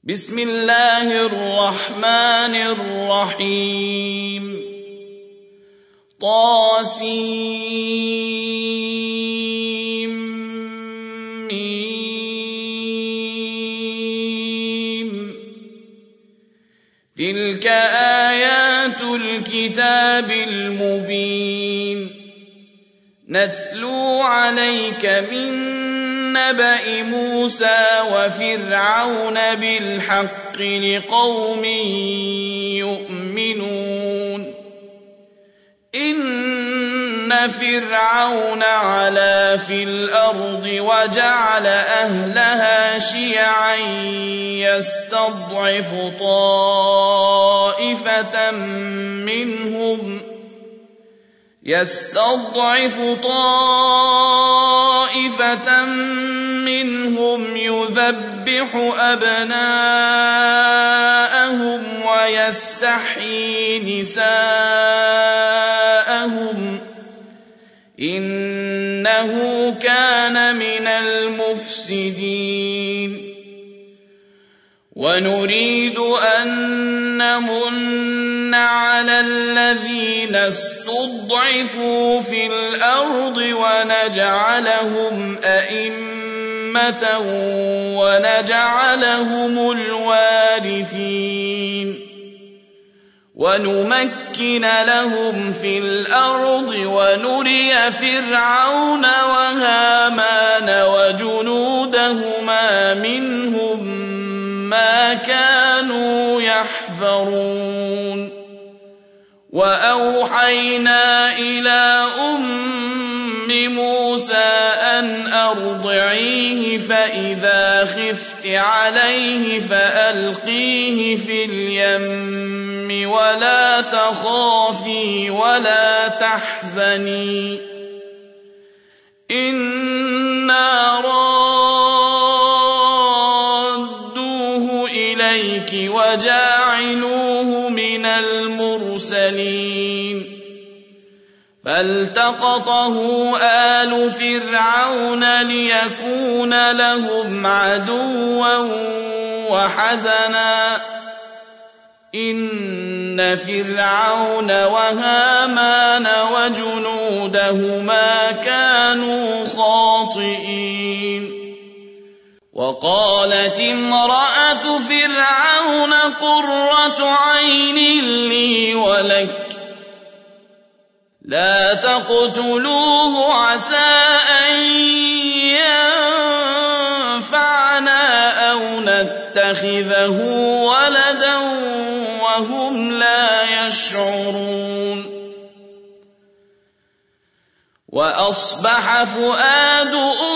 بسم الله الرحمن الرحيم طاسيم تلك آيات الكتاب المبين نتلو عليك من نبأ موسى وفرعون بالحق لقوم يؤمنون إن فرعون علا في الأرض وجعل أهلها شيعا يستضعف طائفة منهم يذبح أبناءهم ويستحيي نساءهم إنه كان من المفسدين ونريد أن نمن على الذين استضعفوا في الأرض ونجعلهم أئمة ونجعلهم الوارثين ونمكن لهم في الأرض ونري فرعون وهامان وجنودهما منهم ما كانوا يحذرون وأوحينا إلى موسى أن أرضعيه فإذا خفت عليه فألقيه في اليم ولا تخافي ولا تحزني إنا رادوه إليك وجاعلوه من المرسلين فالتقطه آل فرعون ليكون لهم عدوا وحزنا إن فرعون وهامان وجنودهما كانوا خاطئين وقالت امرأة فرعون قرة عين لي ولك لا تقتلوه عسى أن ينفعنا أو نتخذه ولدا وهم لا يشعرون وأصبح فؤاد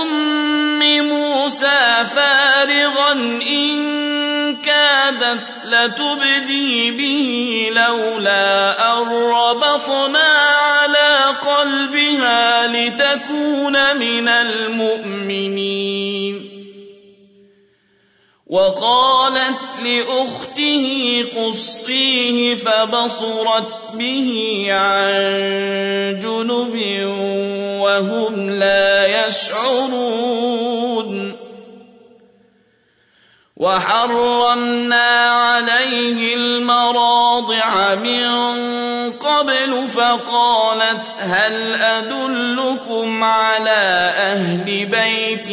موسى فارغا إن كادت لتبدي به لولا أن ربطنا على قلبها لتكون من المؤمنين وقالت لأخته قصيه فبصرت به عن جنب وهم لا يشعرون وحرمنا عليه المراضع من قبل فقالت هل أدلكم على أهل بيت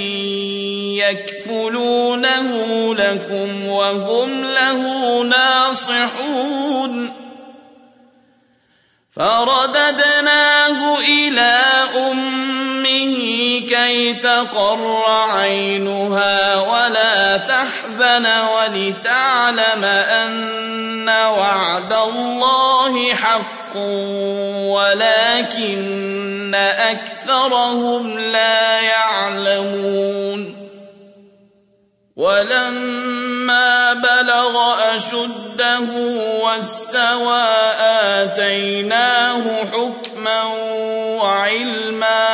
يكفلونه لكم وهم له ناصحون فرددناه إلى أمه كي تقر عينها ولا تحزن ولتعلم أن وعد الله حق ولكن أكثرهم لا يعلمون ولما بلغ أشده واستوى آتيناه حكما وعلما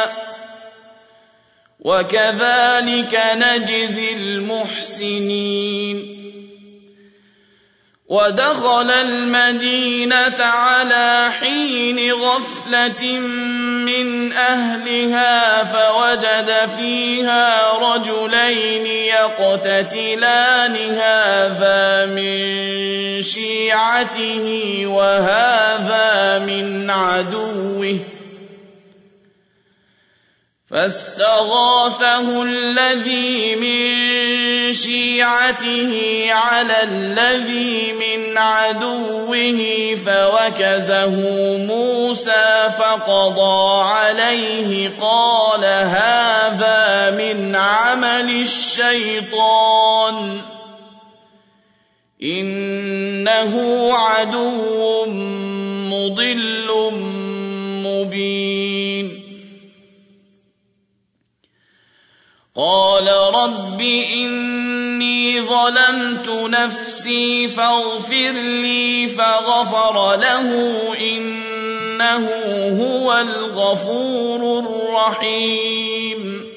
وكذلك نجزي المحسنين ودخل المدينة على حين غفلة من أهلها فوجد فيها رجلين يقتتلان هذا من شيعته وهذا من عدوه فاستغاثه الذي من شيعته على الذي من عدوه فوكزه موسى فقضى عليه قال هذا من عمل الشيطان إنه عدو مضل مبين قال رب إني ظلمت نفسي فاغفر لي فغفر له إنه هو الغفور الرحيم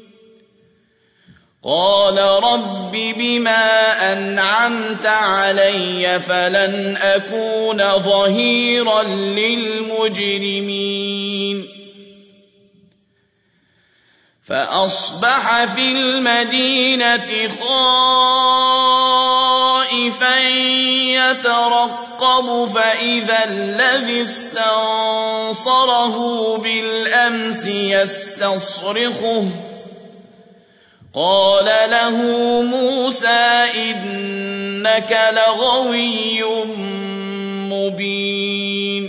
قال رب بما أنعمت علي فلن أكون ظهيرا للمجرمين فأصبح في المدينة خائفا يترقب فإذا الذي استنصره بالأمس يستصرخه قال له موسى إنك لغوي مبين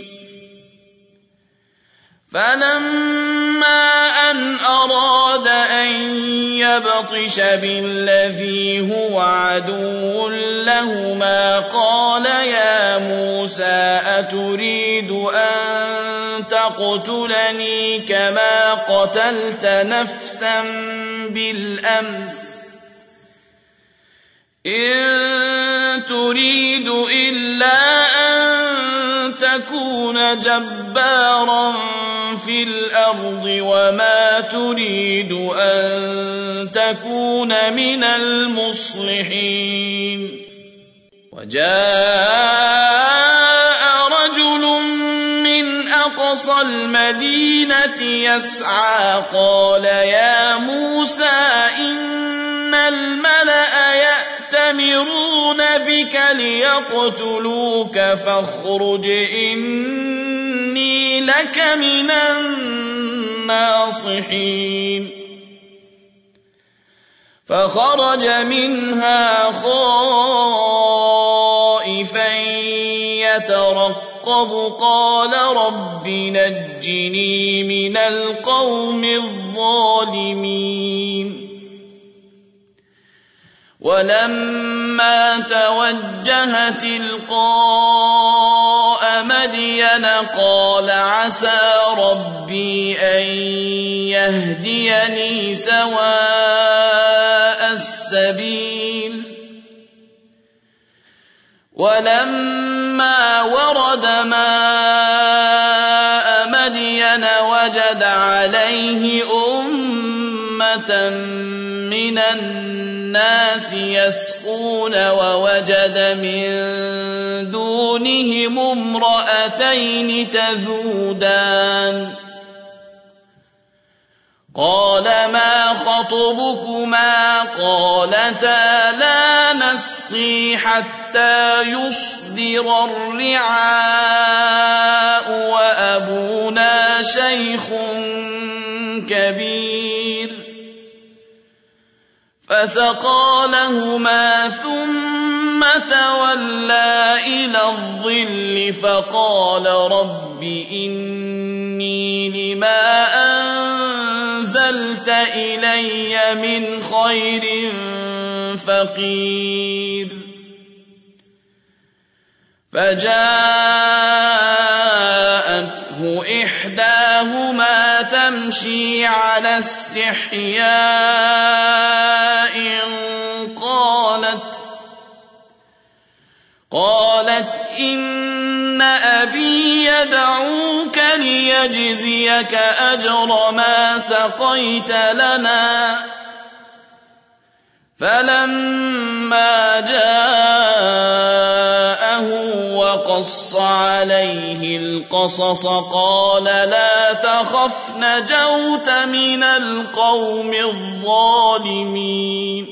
فلما أن أراد أن يبطش بالذي هو عدو لهما قال يا موسى أتريد أن تقتلني كما قتلت نفسا بالأمس إن تريد إلا أن تكون جبارا في الأرض وما تريد أن تكون من المصلحين وجاء رجل من أقصى المدينة يسعى قال يا موسى إن الملأ يأتمرون بك ليقتلوك فاخرج إني لك من الناصحين فخرج منها خائفا يترقب قال رب نجني من القوم الظالمين ولما توجه تلقاء مدين قال عسى ربي أن يهديني سواء السبيل ولما ورد ماء مدين وجد عليه أمة من الناس يسقون ووجد من دونهم امرأتين تذودان قال ما خطبكما قالتا لا نسقي حتى يصدر الرعاء وأبونا شيخ كبير فسقى لهما ثم تولى إلى الظل فقال رب إني لما أنزلت إلي من خير فقير فجاءته إحداهما تمشي على استحياء قالت إن أبي يدعوك ليجزيك أجر ما سقيت لنا فلما جاء فقص عليه القصص قال لا تخف نجوت من القوم الظالمين.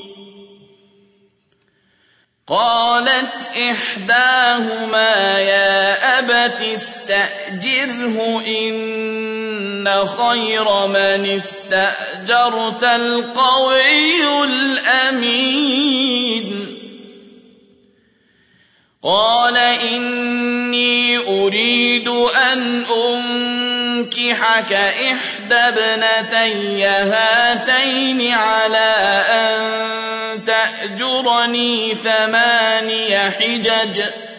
قالت إحداهما يا أبت استأجره إن خير من استأجرت القوي الأمين. قال إني أريد أن أنكحك إحدى ابنتي هاتين على أن تأجرني 8 حجج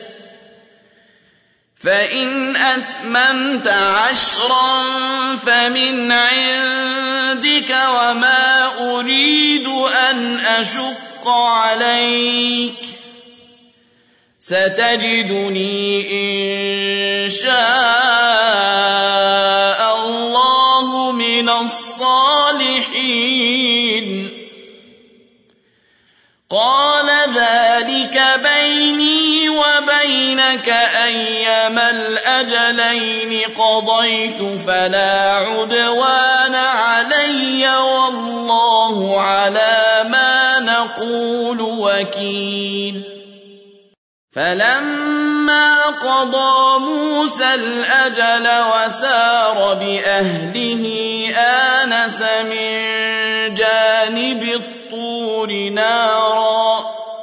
فإن أتممت 10 فمن عندك وما أريد أن أشق عليك ستجدني إن شاء الله من الصالحين. قال ذلك بيني وبينك أيما الأجلين قضيت فلا عدوان علي والله على ما نقول وكيل. فلما قضى موسى الأجل وسار بأهله آنس من جانب الطور نارا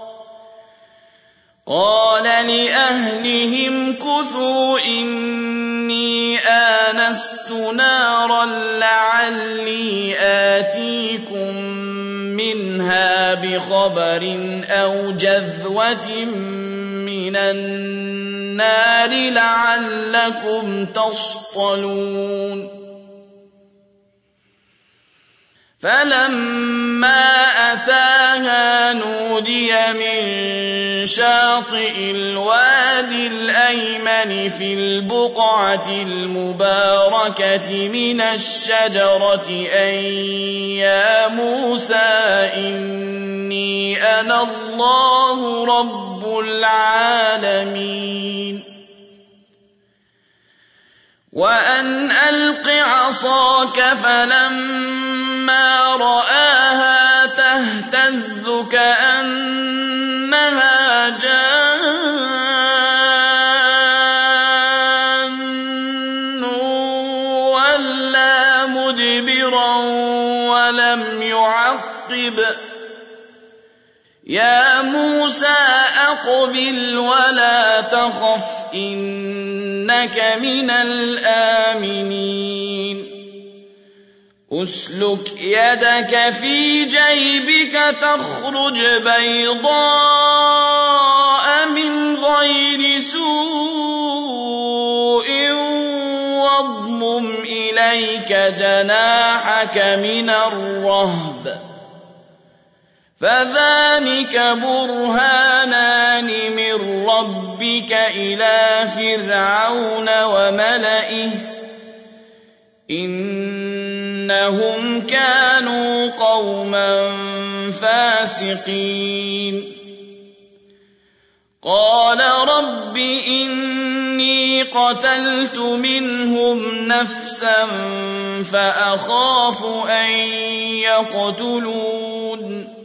قال لأهلهم كثوا إني آنست نارا لعلي آتيكم منها بخبر أو جذوة من النار لعلكم تصطلون. فلما أتاها نودي من شاطئ الوادي الأيمن في البقعة المباركة من الشجرة أن يا موسى إني أنا الله رب العالمين. وأن ألق عصاك فلما رآها تهتز كأنها جان ولا مدبرا ولم يعقب يا موسى أقبل ولا تخف إنك من الآمنين. أسلك يدك في جيبك تخرج بيضاء من غير سوء واضمم إليك جناحك من الرهب فذلك برهانان من ربك إلى فرعون وملئه إنهم كانوا قوما فاسقين. قال رب إني قتلت منهم نفسا فأخاف أن يقتلون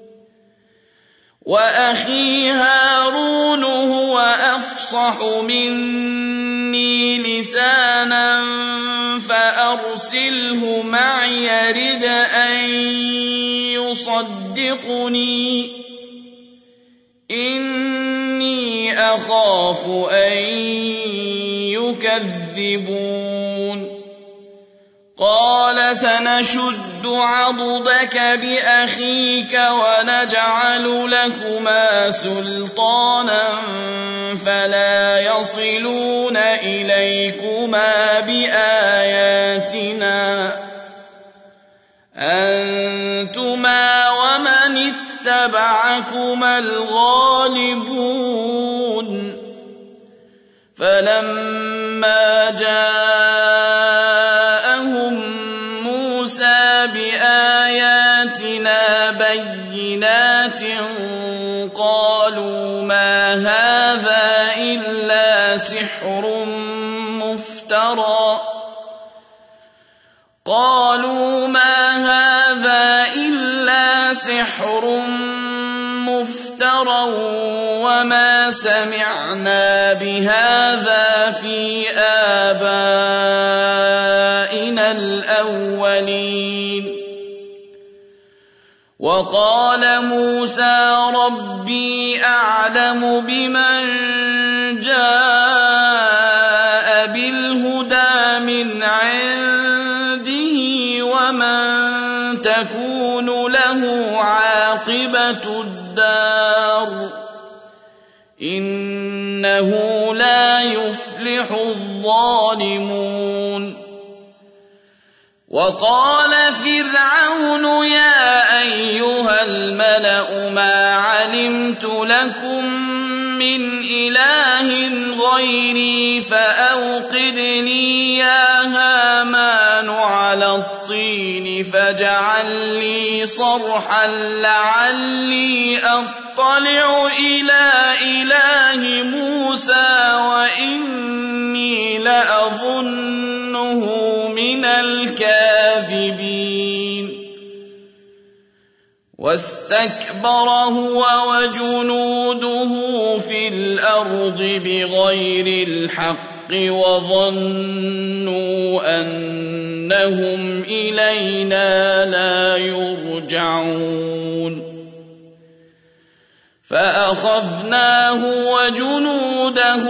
وأخي هارون هو أفصح مني لسانا فأرسله معي يرد أن يصدقني إني أخاف أن يكذبون. قال سنشد عضدك بأخيك ونجعل لكما سلطانا فلا يصلون إليكما بآياتنا أنتما ومن اتبعكما الغالبون. فلما جاءهم موسى بآياتنا بينات قالوا ما هذا إلا سحر مفترى قالوا ما هذا إلا سحر مفترى وما سمعنا بهذا في آبائنا الأولين وقال موسى ربي أعلم بمن جاء بالهدى من عنده ومن تكون له عاقبة الدار إنه لا يفلح الظالمون وقال فرعون يا أيها الملأ ما علمت لكم من إله غيري فأوقد لي يا هامان على الطين فاجعل لي صرحا لعلي أطلع إلى إله موسى وإني لأظنه من الكاذبين واستكبر هو وجنوده في الأرض بغير الحق وظنوا أنهم إلينا لا يرجعون فأخذناه وجنوده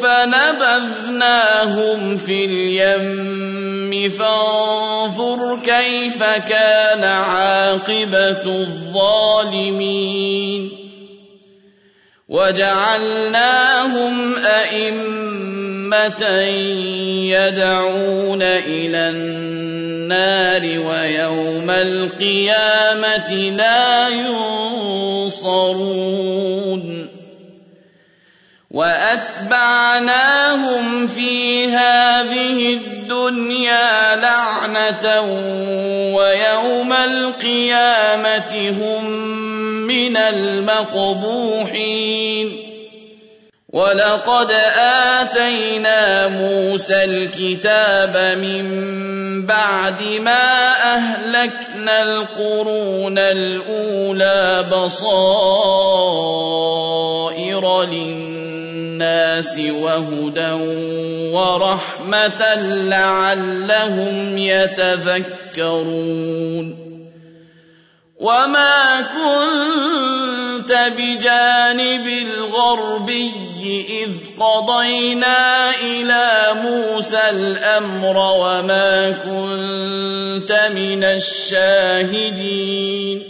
فنبذناهم في اليم فانظر كيف كان عاقبة الظالمين وجعلناهم أئمة يدعون إلى النار ويوم القيامة لا ينصرون وأتبعناهم في هذه الدنيا لعنة ويوم القيامة هم من المقبوحين ولقد آتينا موسى الكتاب من بعد ما أهلكنا القرون الأولى بصائر للناس وهدى ورحمة لعلهم يتذكرون وما كنت بجانب الغربي إذ قضينا إلى موسى الأمر وما كنت من الشاهدين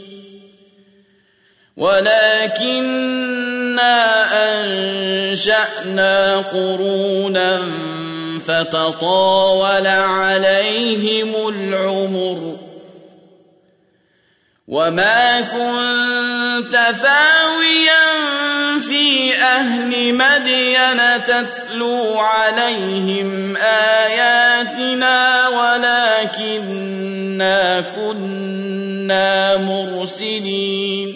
ولكننا أنشأنا قرونا فتطاول عليهم العمر وما كنت ثاويا في أهل مدين تتلو عليهم آياتنا ولكننا كنا مرسلين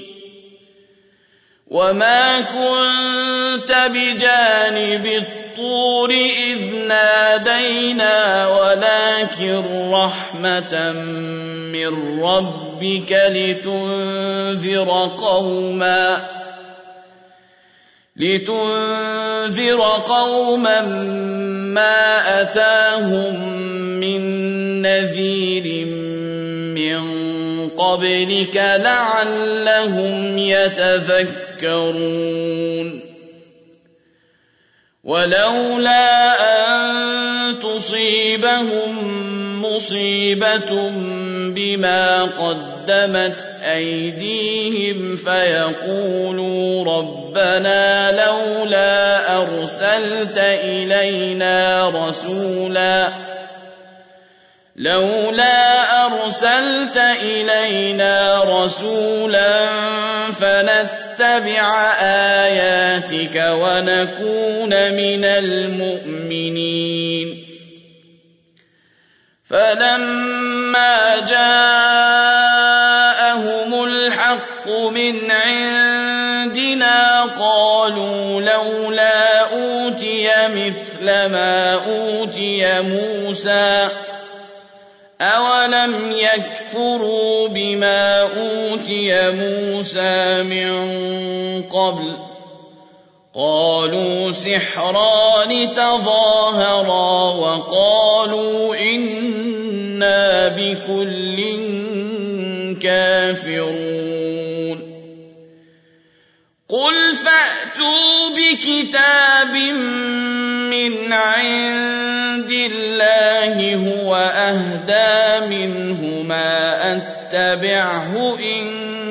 وما كنت بجانب الطور إذ نادينا ولكن رحمة من ربك لتنذر قوما ما أتاهم من نذير من قبلك لعلهم يتذكرون ولولا أن تصيبهم مصيبة بما قدمت أيديهم فيقولوا ربنا لولا أرسلت إلينا رسولا فنتبع آياتك ونكون من المؤمنين فلما جاءهم الحق من عندنا قالوا لولا أوتي مثل ما أوتي موسى أولم يكفروا بما أوتي موسى من قبل قالوا سحران تظاهرا وقالوا إنا بكل كافرون قل فأتوا بكتاب من عند الله هو أهدى منهما أتبعه إن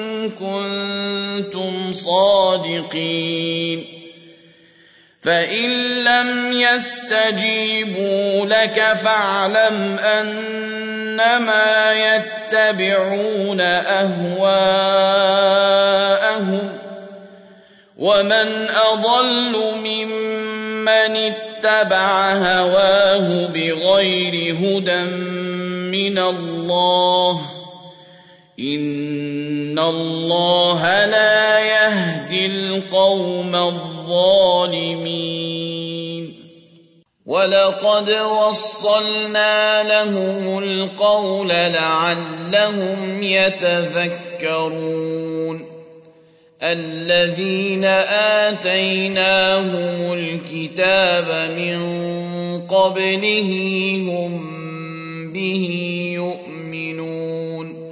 كنتم صادقين فإن لم يستجيبوا لك فاعلم أنما يتبعون أهواءهم ومن أضل ممن اتبع هواه بغير هدى من الله إن الله لا يهدي القوم الظالمين ولقد وصلنا لهم القول لعلهم يتذكرون الذين آتيناهم الكتاب من قبله هم به يؤمنون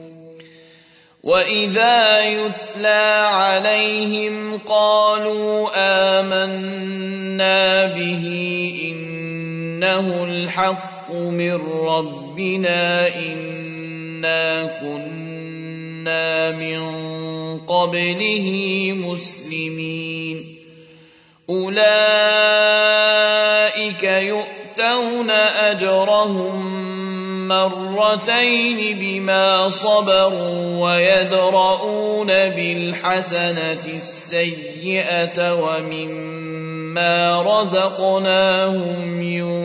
وإذا يتلى عليهم قالوا آمنا به إنه الحق من ربنا إنا كنا من قبله مسلمين أولئك يؤتون أجرهم مرتين بما صبروا ويدرؤون بالحسنة السيئة ومما رزقناهم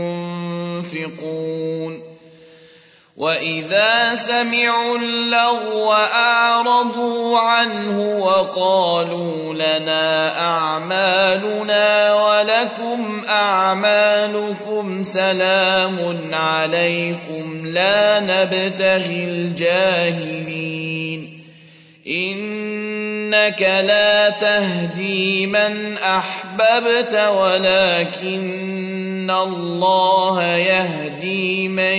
ينفقون وإذا سمعوا اللغو أعرضوا عنه وقالوا لنا أعمالنا ولكم أعمالكم سلام عليكم لا نبتغي الجاهلين إنك لا تهدي من أحببت ولكن الله يهدي من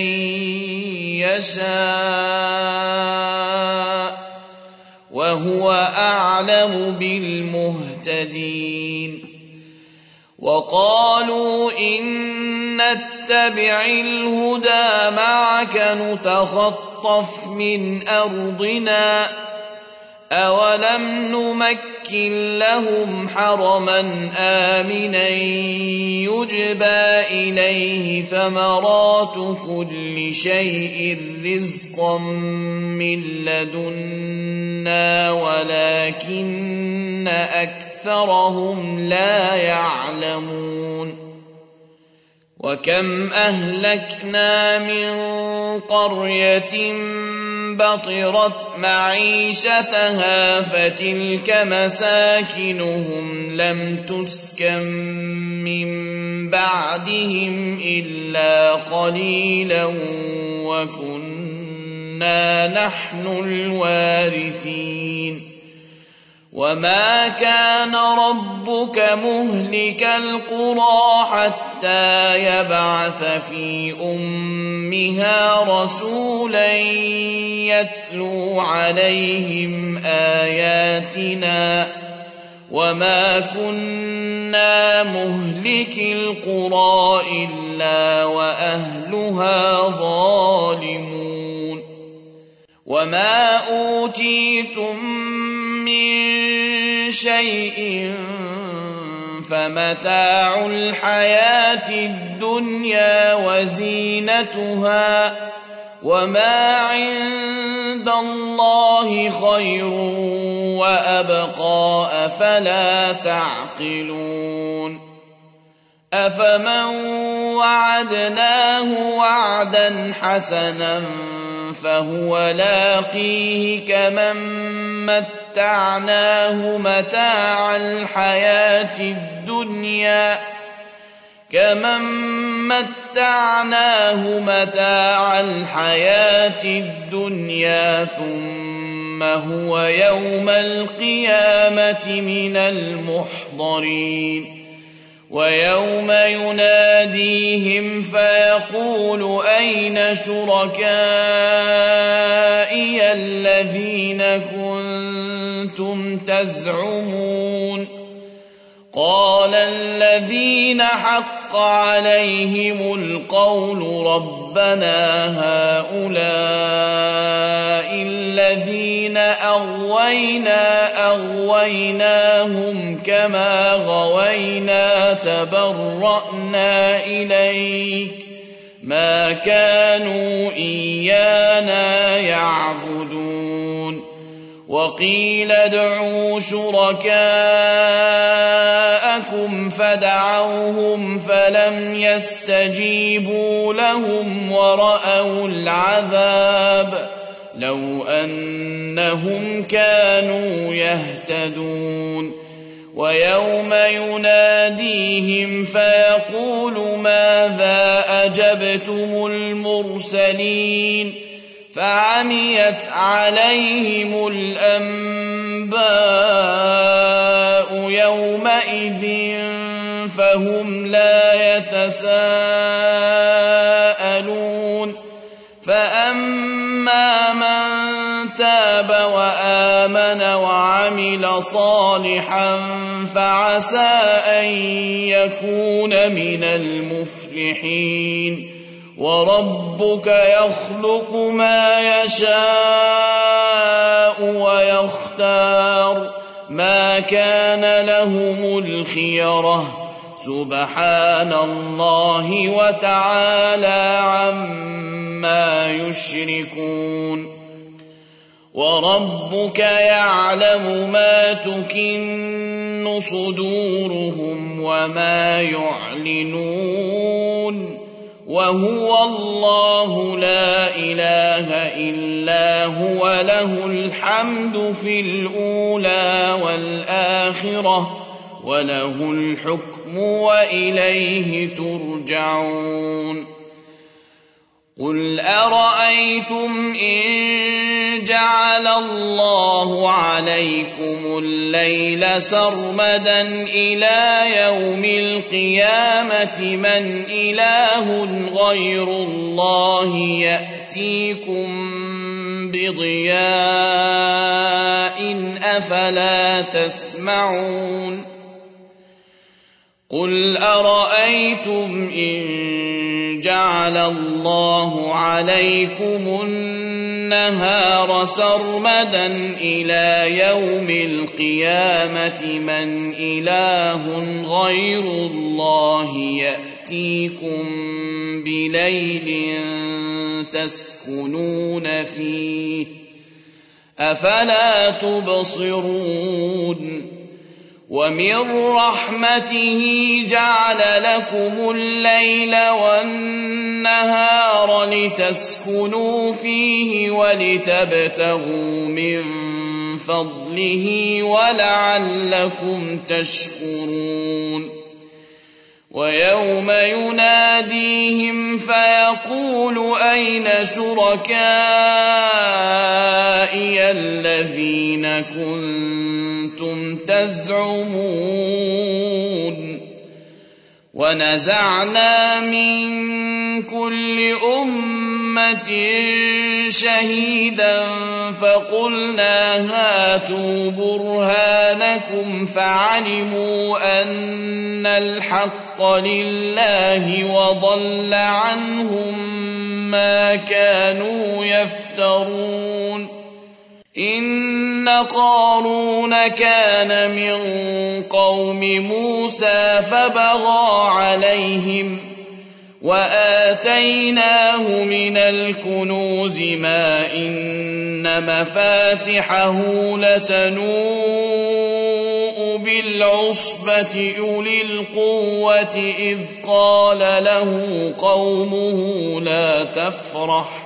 يشاء وهو أعلم بالمهتدين وقالوا إن نتبع الهدى معك نتخطف من أرضنا أولم نمكن لهم حرما آمنا يجبى إليه ثمرات كل شيء رزقا من لدنا ولكن أكثرهم لا يعلمون وكم أهلكنا من قرية بطرت معيشتها فتلك مساكنهم لم تسكن من بعدهم إلا قليلا وكنا نحن الوارثين وما كان ربك مهلك القرى حتى يبعث في أمها رسولا يتلو عليهم آياتنا وما كنا مهلك القرى إلا وأهلها ظالمون وما أوتيتم من شيء فمتاع الحياة الدنيا وزينتها وما عند الله خير وأبقى أفلا تعقلون أفمن وعدناه وعدا حسنا فهو لاقيه كمن متعناه متاع الحياة الدنيا كمن متعناه متاع الحياة الدنيا ثم هو يوم القيامة من المحضرين ويوم يناديهم فيقول أين شركائي الذين كنتم تزعمون قال الذين حق عليهم القول ربنا هؤلاء الذين أغويناهم كما غوينا تبرأنا إليك ما كانوا إيانا يعبدون وقيل ادعوا شركاءكم فدعوهم فلم يستجيبوا لهم ورأوا العذاب لو أنهم كانوا يهتدون ويوم يناديهم فيقول ماذا أجبتم المرسلين فعميت عليهم الأنباء يومئذ فهم لا يتساءلون فأما من تاب وآمن وعمل صالحا فعسى أن يكون من المفلحين وربك يخلق ما يشاء ويختار ما كان لهم الخيرة سبحان الله وتعالى عما يشركون وربك يعلم ما تكن صدورهم وما يعلنون وهو الله لا إله إلا هو له الحمد في الأولى والآخرة وله الحكم وإليه ترجعون قل أرأيتم إن جعل الله عليكم الليل سرمدا إلى يوم القيامة من إله غير الله يأتيكم بضياء أفلا تسمعون قل أرأيتم إن جعل الله عليكم النهار سرمدا إلى يوم القيامة من إله غير الله يأتيكم بليل تسكنون فيه أفلا تبصرون ومن رحمته جعل لكم الليل والنهار لتسكنوا فيه ولتبتغوا من فضله ولعلكم تشكرون ويوم يناديهم فيقول أين شركائي الذين كنتم تزعمون ونزعنا من كل أمة شهيدا فقلنا هاتوا برهانكم فعلموا أن الحق لله وضل عنهم ما كانوا يفترون إن قارون كان من قوم موسى فبغى عليهم وآتيناه من الكنوز ما إن مفاتحه لتنوء بالعصبة أولي القوة إذ قال له قومه لا تفرح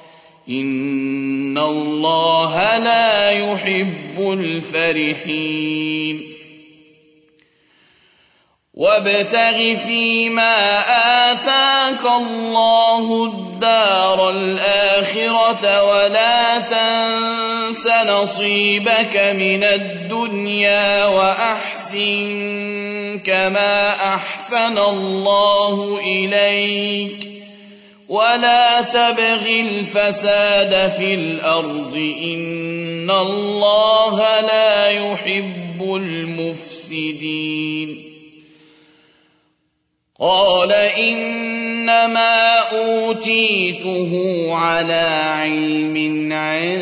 إن الله لا يحب الفرحين وابتغ فيما آتاك الله الدار الآخرة ولا تنس نصيبك من الدنيا وأحسن كما أحسن الله إليك ولا تبغ الفساد في الأرض إن الله لا يحب المفسدين. قال إنما أوتيته على علم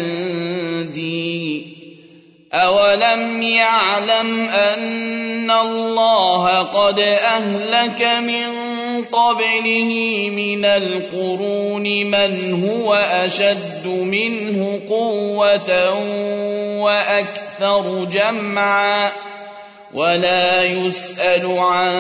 عندي أولم يعلم أن الله قد أهلك من قبله من القرون من هو أشد منه قوة وأكثر جمعا ولا يسأل عن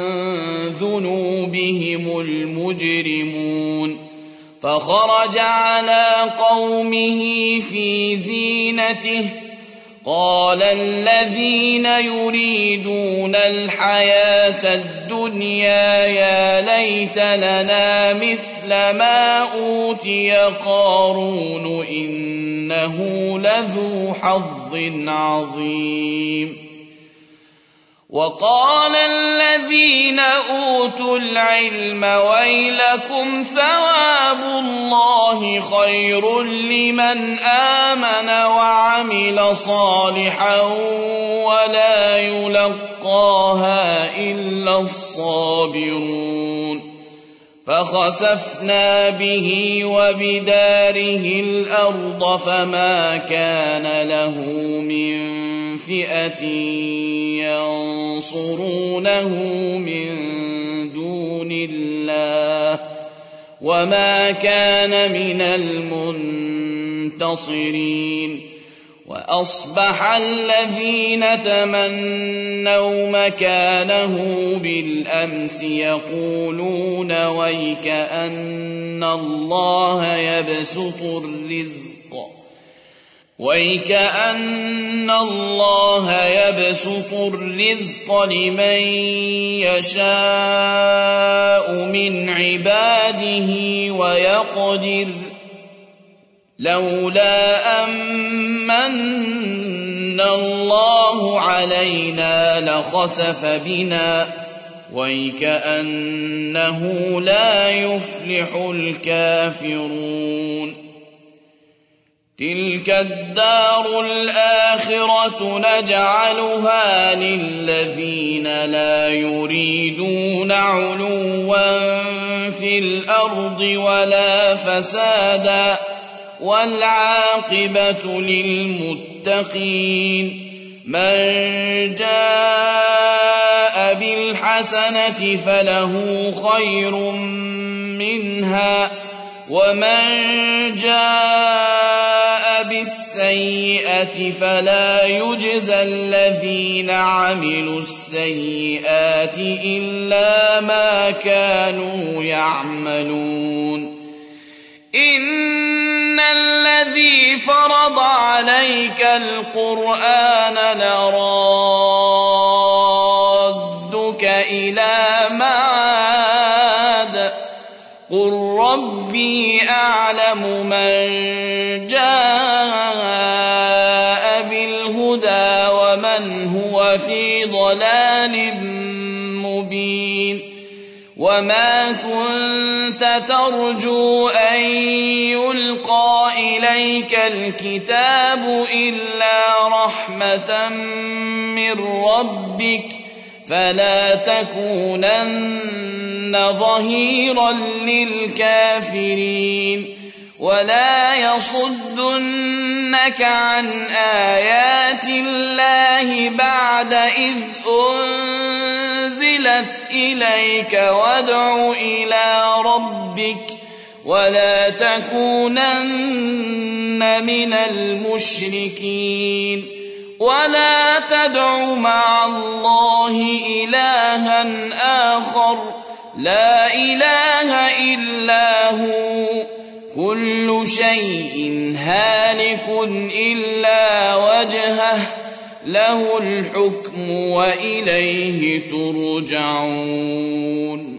ذنوبهم المجرمون. فخرج على قومه في زينته قال الذين يريدون الحياة الدنيا يا ليت لنا مثل ما أوتي قارون إنه لذو حظ عظيم. وقال الذين أوتوا العلم ويلكم ثواب الله خير لمن آمن وعمل صالحا ولا يلقاها إلا الصابرون. فخسفنا به وبداره الأرض فما كان له من فئة ينصرونه من دون الله وما كان من المنتصرين. وأصبح الذين تمنوا مكانه بالأمس يقولون ويكأن الله يبسط الرزق لمن يشاء من عباده ويقدر لولا أمن الله علينا لخسف بنا ويكأنه لا يفلح الكافرون. تلك الدار الآخرة نجعلها للذين لا يريدون علوا في الأرض ولا فسادا والعاقبة للمتقين. من جاء بالحسنة فله خير منها ومن جاء بالسيئة فلا يجزى الذين عملوا السيئات إلا ما كانوا يعملون. إن الذي فرض عليك القرآن لرادك إلى معاد قل ربي أعلم من جاء بالهدى ومن هو في ضلال مبين. وما كنت ترجو أن يلقى إليك الكتاب إلا رحمة من ربك فلا تكونن ظهيرا للكافرين. ولا يصدنك عن آيات الله بعد إذ أنزلت إليك وادع إلى ربك ولا تكونن من المشركين. ولا تدع مع الله إلها آخر لا إله إلا هو كل شيء هالك إلا وجهه له الحكم وإليه ترجعون.